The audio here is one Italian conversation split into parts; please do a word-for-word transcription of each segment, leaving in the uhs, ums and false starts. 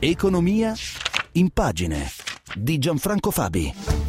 Economia in pagine di Gianfranco Fabi.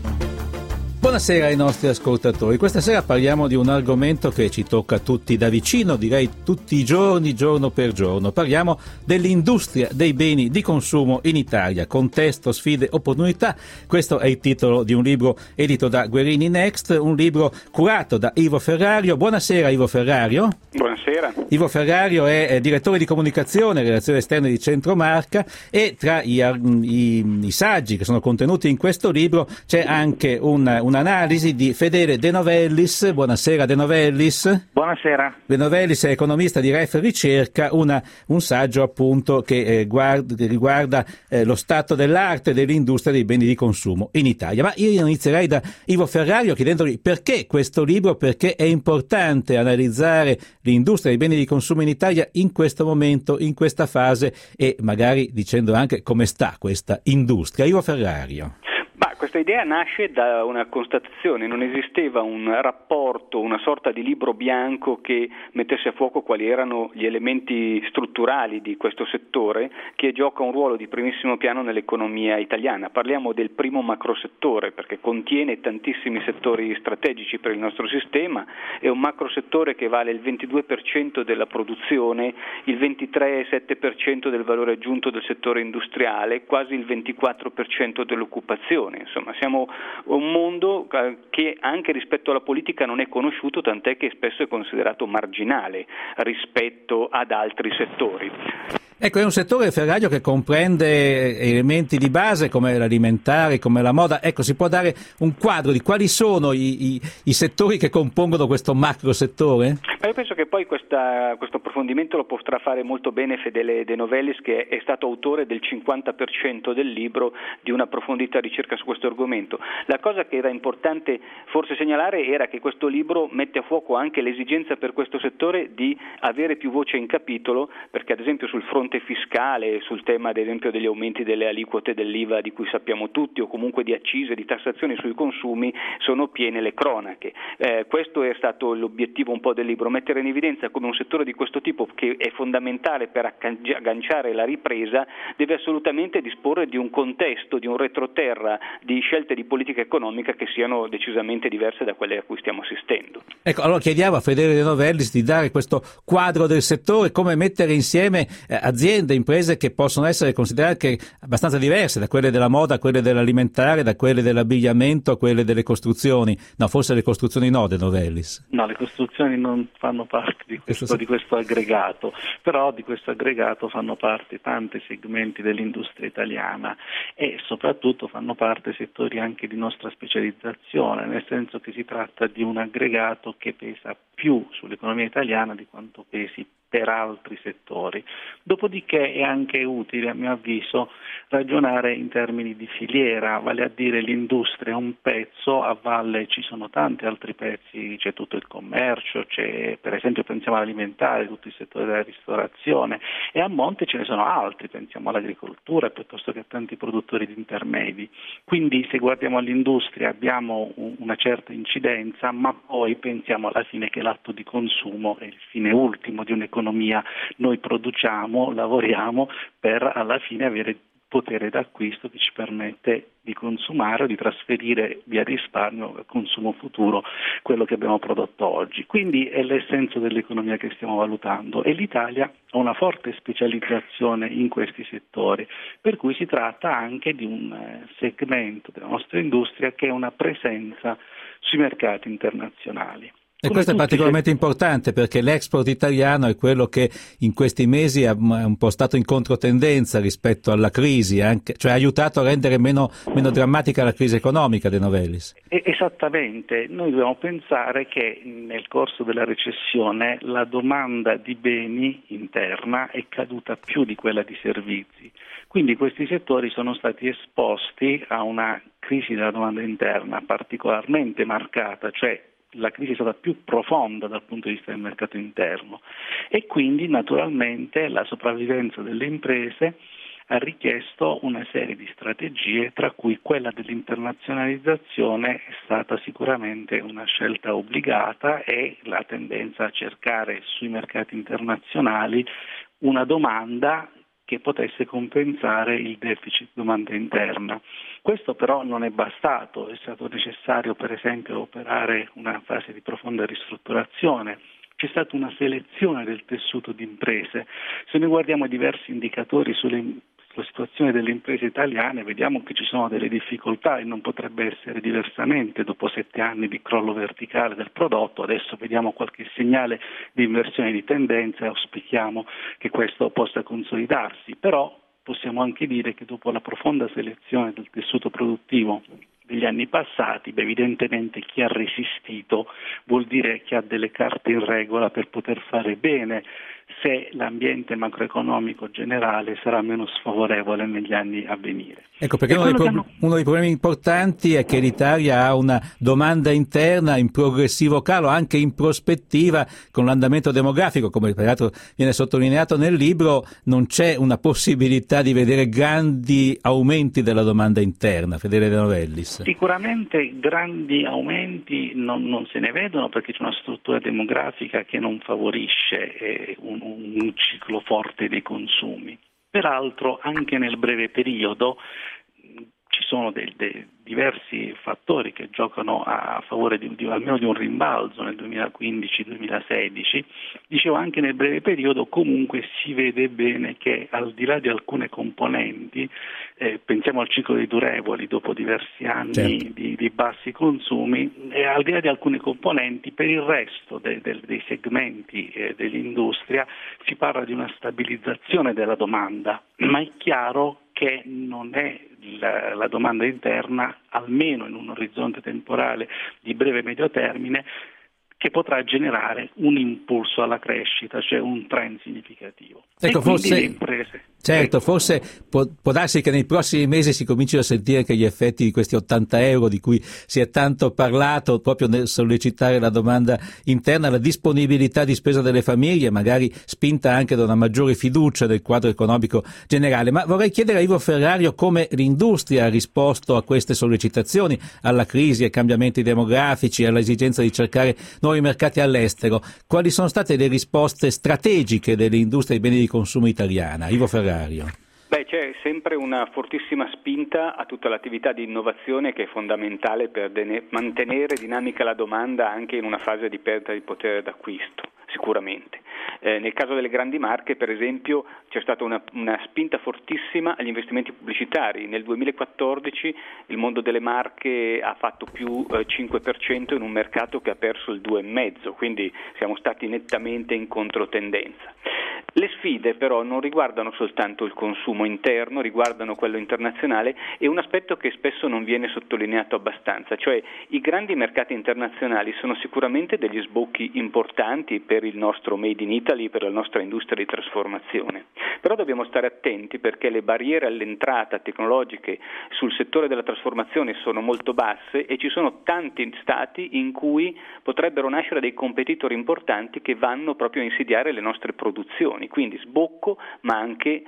Buonasera ai nostri ascoltatori. Questa sera parliamo di un argomento che ci tocca tutti da vicino, direi tutti i giorni, giorno per giorno. Parliamo dell'industria dei beni di consumo in Italia, contesto, sfide, opportunità. Questo è il titolo di un libro edito da Guerini Next, un libro curato da Ivo Ferrario. Buonasera Ivo Ferrario. Buonasera. Ivo Ferrario è, è direttore di comunicazione e relazioni esterne di Centromarca, e tra i, i, i saggi che sono contenuti in questo libro c'è anche un un'analisi di Fedele De Novellis. Buonasera De Novellis. Buonasera. De Novellis è economista di Ref Ricerca, una, un saggio appunto che eh, guarda, riguarda eh, lo stato dell'arte dell'industria dei beni di consumo in Italia. Ma io inizierei da Ivo Ferrario chiedendogli perché questo libro, perché è importante analizzare l'industria dei beni di consumo in Italia in questo momento, in questa fase, e magari dicendo anche come sta questa industria. Ivo Ferrario. Questa idea nasce da una constatazione: non esisteva un rapporto, una sorta di libro bianco che mettesse a fuoco quali erano gli elementi strutturali di questo settore che gioca un ruolo di primissimo piano nell'economia italiana. Parliamo del primo macrosettore perché contiene tantissimi settori strategici per il nostro sistema, è un macrosettore che vale il ventidue per cento della produzione, il ventitré virgola sette per cento del valore aggiunto del settore industriale, quasi il ventiquattro per cento dell'occupazione. Insomma, siamo un mondo che anche rispetto alla politica non è conosciuto, tant'è che spesso è considerato marginale rispetto ad altri settori. Ecco, è un settore, Ferrario, che comprende elementi di base come l'alimentare, come la moda. Ecco, si può dare un quadro di quali sono i, i, i settori che compongono questo macro settore? Ma io penso che poi questa, questo approfondimento lo potrà fare molto bene Fedele De Novellis, che è stato autore del cinquanta per cento del libro di una approfondita ricerca su questo argomento. La cosa che era importante forse segnalare era che questo libro mette a fuoco anche l'esigenza per questo settore di avere più voce in capitolo, perché ad esempio sul fronte fiscale, sul tema ad esempio degli aumenti delle aliquote dell'I V A di cui sappiamo tutti, o comunque di accise, di tassazioni sui consumi, sono piene le cronache. Eh, questo è stato l'obiettivo un po' del libro, mettere in evidenza come un settore di questo tipo, che è fondamentale per agganciare la ripresa, deve assolutamente disporre di un contesto, di un retroterra di scelte di politica economica che siano decisamente diverse da quelle a cui stiamo assistendo. Ecco, allora chiediamo a Fedele De Novellis di dare questo quadro del settore, come mettere insieme eh, aziende, imprese che possono essere considerate abbastanza diverse da quelle della moda, a quelle dell'alimentare, da quelle dell'abbigliamento a quelle delle costruzioni. No, forse le costruzioni no, De Novellis. No, le costruzioni non fanno parte di questo, questo... di questo aggregato, però di questo aggregato fanno parte tanti segmenti dell'industria italiana e soprattutto fanno parte settori anche di nostra specializzazione, nel senso che si tratta di un aggregato che pesa più sull'economia italiana di quanto pesi per altri settori. Dopodiché è anche utile, a mio avviso, ragionare in termini di filiera, vale a dire l'industria è un pezzo, a valle ci sono tanti altri pezzi, c'è tutto il commercio, c'è per esempio pensiamo all'alimentare, tutto il settore della ristorazione, e a monte ce ne sono altri, pensiamo all'agricoltura piuttosto che a tanti produttori di intermedi. Quindi se guardiamo all'industria abbiamo una certa incidenza, ma poi pensiamo alla fine che l'atto di consumo è il fine ultimo di un'economia. Noi produciamo, lavoriamo per alla fine avere potere d'acquisto che ci permette di consumare o di trasferire via risparmio al consumo futuro quello che abbiamo prodotto oggi. Quindi è l'essenza dell'economia che stiamo valutando e l'Italia ha una forte specializzazione in questi settori, per cui si tratta anche di un segmento della nostra industria che ha una presenza sui mercati internazionali. E questo è particolarmente importante perché l'export italiano è quello che in questi mesi è un po' stato in controtendenza rispetto alla crisi, anche, cioè ha aiutato a rendere meno, meno drammatica la crisi economica, De Novellis. Esattamente, noi dobbiamo pensare che nel corso della recessione la domanda di beni interna è caduta più di quella di servizi, quindi questi settori sono stati esposti a una crisi della domanda interna particolarmente marcata, cioè la crisi è stata più profonda dal punto di vista del mercato interno e quindi naturalmente la sopravvivenza delle imprese ha richiesto una serie di strategie, tra cui quella dell'internazionalizzazione è stata sicuramente una scelta obbligata e la tendenza a cercare sui mercati internazionali una domanda che potesse compensare il deficit domanda interna. Questo però non è bastato, è stato necessario per esempio operare una fase di profonda ristrutturazione. C'è stata una selezione del tessuto di imprese. Se noi guardiamo diversi indicatori sulle la situazione delle imprese italiane, vediamo che ci sono delle difficoltà e non potrebbe essere diversamente dopo sette anni di crollo verticale del prodotto. Adesso vediamo qualche segnale di inversione di tendenza e auspichiamo che questo possa consolidarsi, però possiamo anche dire che dopo la profonda selezione del tessuto produttivo degli anni passati, beh, evidentemente chi ha resistito vuol dire che ha delle carte in regola per poter fare bene se l'ambiente macroeconomico generale sarà meno sfavorevole negli anni a venire. Ecco, perché uno dei, pro- hanno... uno dei problemi importanti è che l'Italia ha una domanda interna in progressivo calo, anche in prospettiva con l'andamento demografico, come peraltro viene sottolineato nel libro, non c'è una possibilità di vedere grandi aumenti della domanda interna. Fedele De Novellis. Sicuramente grandi aumenti non, non se ne vedono perché c'è una struttura demografica che non favorisce eh, un, un ciclo forte dei consumi. Peraltro anche nel breve periodo ci sono dei, dei diversi fattori che giocano a favore di, di almeno di un rimbalzo nel duemilaquindici duemilasedici. Dicevo, anche nel breve periodo comunque si vede bene che al di là di alcune componenti, eh, pensiamo al ciclo dei durevoli dopo diversi anni certo. di, di bassi consumi, e al di là di alcune componenti per il resto de, de, dei segmenti eh, dell'industria si parla di una stabilizzazione della domanda, ma è chiaro che non è la, la domanda interna, almeno in un orizzonte temporale di breve e medio termine, che potrà generare un impulso alla crescita, cioè un trend significativo. Ecco, e forse, le imprese. certo, ecco. forse può, può darsi che nei prossimi mesi si comincino a sentire che gli effetti di questi ottanta euro di cui si è tanto parlato, proprio nel sollecitare la domanda interna, la disponibilità di spesa delle famiglie, magari spinta anche da una maggiore fiducia del quadro economico generale. Ma vorrei chiedere a Ivo Ferrario come l'industria ha risposto a queste sollecitazioni, alla crisi, ai cambiamenti demografici, all'esigenza di cercare nuovi mercati all'estero. Quali sono state le risposte strategiche dell'industria dei beni di consumo italiana? Ivo Ferrario. Beh, c'è sempre una fortissima spinta a tutta l'attività di innovazione che è fondamentale per dene- mantenere dinamica la domanda anche in una fase di perdita di potere d'acquisto, sicuramente. Eh, nel caso delle grandi marche, per esempio, c'è stata una, una spinta fortissima agli investimenti pubblicitari. Nel duemilaquattordici il mondo delle marche ha fatto più eh, cinque per cento in un mercato che ha perso il due virgola cinque per cento, quindi siamo stati nettamente in controtendenza. Le sfide però non riguardano soltanto il consumo interno, riguardano quello internazionale, e un aspetto che spesso non viene sottolineato abbastanza, cioè i grandi mercati internazionali sono sicuramente degli sbocchi importanti per il nostro Made in Italy, per la nostra industria di trasformazione, però dobbiamo stare attenti perché le barriere all'entrata tecnologiche sul settore della trasformazione sono molto basse e ci sono tanti stati in cui potrebbero nascere dei competitor importanti che vanno proprio a insidiare le nostre produzioni, quindi sbocco ma anche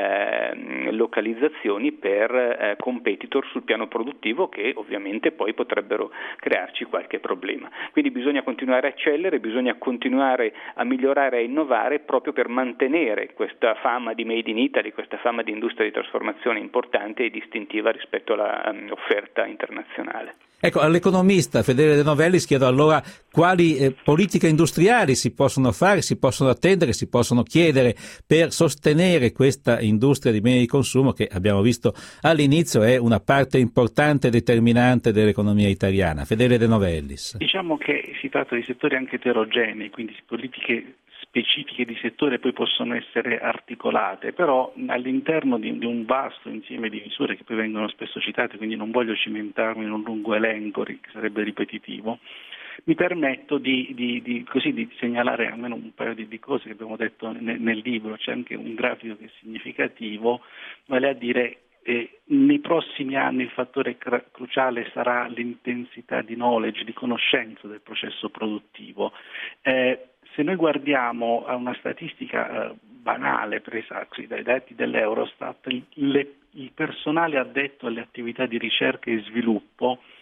eh, localizzazioni per eh, competitor sul piano produttivo che ovviamente poi potrebbero crearci qualche problema. Quindi bisogna continuare a eccellere, bisogna continuare a migliorare e a innovare proprio per mantenere questa fama di Made in Italy, questa fama di industria di trasformazione importante e distintiva rispetto all'offerta um, internazionale. Ecco, all'economista Fedele De Novellis chiedo allora quali eh, politiche industriali si possono fare, si possono attendere, si possono chiedere per sostenere questa industria di beni di consumo che abbiamo visto all'inizio è una parte importante e determinante dell'economia italiana. Fedele De Novellis. Diciamo che si tratta di settori anche eterogenei, quindi politiche specifiche di settore poi possono essere articolate, però all'interno di, di un vasto insieme di misure che poi vengono spesso citate, quindi non voglio cimentarmi in un lungo elenco che sarebbe ripetitivo, mi permetto di, di, di, così, di segnalare almeno un paio di, di cose che abbiamo detto nel, nel libro. C'è anche un grafico che è significativo, vale a dire eh, nei prossimi anni il fattore cr- cruciale sarà l'intensità di knowledge, di conoscenza del processo produttivo. Eh, Se noi guardiamo a una statistica eh, banale presa dai dati dell'Eurostat, il, le, il personale addetto alle attività di ricerca e sviluppo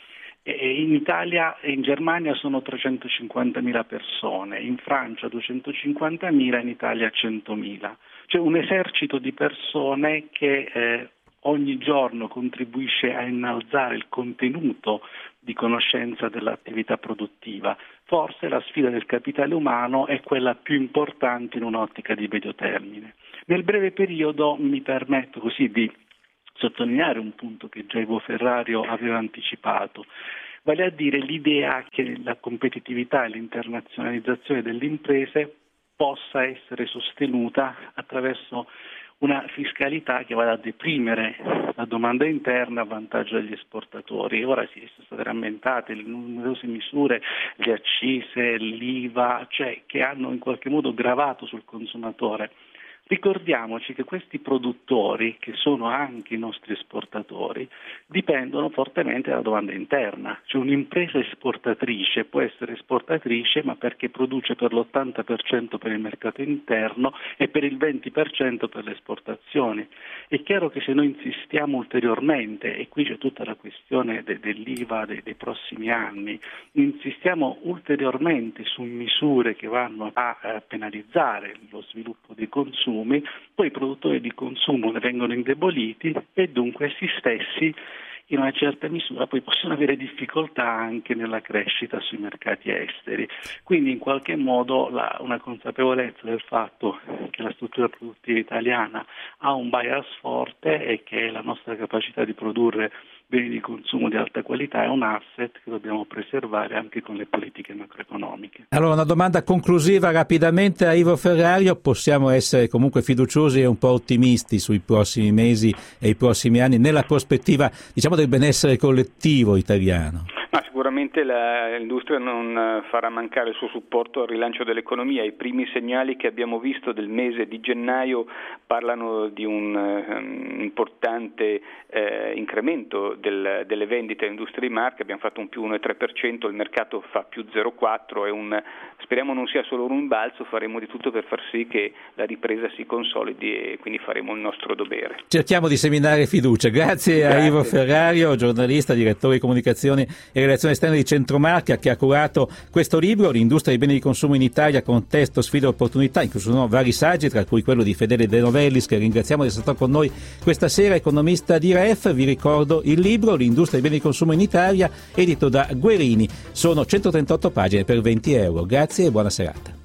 In Italia e in Germania sono trecentocinquantamila persone, in Francia duecentocinquantamila, in Italia centomila. Cioè un esercito di persone che eh, ogni giorno contribuisce a innalzare il contenuto di conoscenza dell'attività produttiva. Forse la sfida del capitale umano è quella più importante in un'ottica di medio termine. Nel breve periodo mi permetto così di sottolineare un punto che già Ivo Ferrario aveva anticipato, vale a dire l'idea che la competitività e l'internazionalizzazione delle imprese possa essere sostenuta attraverso una fiscalità che vada a deprimere la domanda interna a vantaggio degli esportatori. Ora sì, sono state rammentate le numerose misure, le accise, l'I V A, cioè che hanno in qualche modo gravato sul consumatore. Ricordiamoci che questi produttori, che sono anche i nostri esportatori, dipendono fortemente dalla domanda interna. Cioè un'impresa esportatrice può essere esportatrice ma perché produce per l'ottanta per cento per il mercato interno e per il venti per cento per le esportazioni. È chiaro che se noi insistiamo ulteriormente, e qui c'è tutta la questione de- dell'I V A dei, dei prossimi anni, insistiamo ulteriormente su misure che vanno a eh, penalizzare lo sviluppo dei consumi, poi i produttori di consumo ne vengono indeboliti e dunque essi stessi in una certa misura poi possono avere difficoltà anche nella crescita sui mercati esteri. Quindi in qualche modo la, una consapevolezza del fatto che la struttura produttiva italiana ha un bias forte e che la nostra capacità di produrre beni di consumo di alta qualità è un asset che dobbiamo preservare anche con le politiche macroeconomiche. Allora una domanda conclusiva rapidamente a Ivo Ferrario: possiamo essere comunque fiduciosi e un po' ottimisti sui prossimi mesi e i prossimi anni nella prospettiva, diciamo, del benessere collettivo italiano? Ma sicuramente la, l'industria non farà mancare il suo supporto al rilancio dell'economia. I primi segnali che abbiamo visto del mese di gennaio parlano di un um, importante eh, incremento del, delle vendite all'industria di marche. Abbiamo fatto un più uno virgola tre per cento, il mercato fa più zero virgola quattro, è un, speriamo non sia solo un imbalzo, faremo di tutto per far sì che la ripresa si consolidi e quindi faremo il nostro dovere. Cerchiamo di seminare fiducia. Grazie, Grazie. a Ivo Ferrario, giornalista, direttore di comunicazione e relazioni esterne di Centromarca, che ha curato questo libro, L'industria dei beni di consumo in Italia, contesto, sfide e opportunità, in cui sono vari saggi, tra cui quello di Fedele De Novellis, che ringraziamo di essere stato con noi questa sera, economista di R E F. Vi ricordo il libro, L'industria dei beni di consumo in Italia, edito da Guerini. Sono centotrentotto pagine per venti euro. Grazie e buona serata.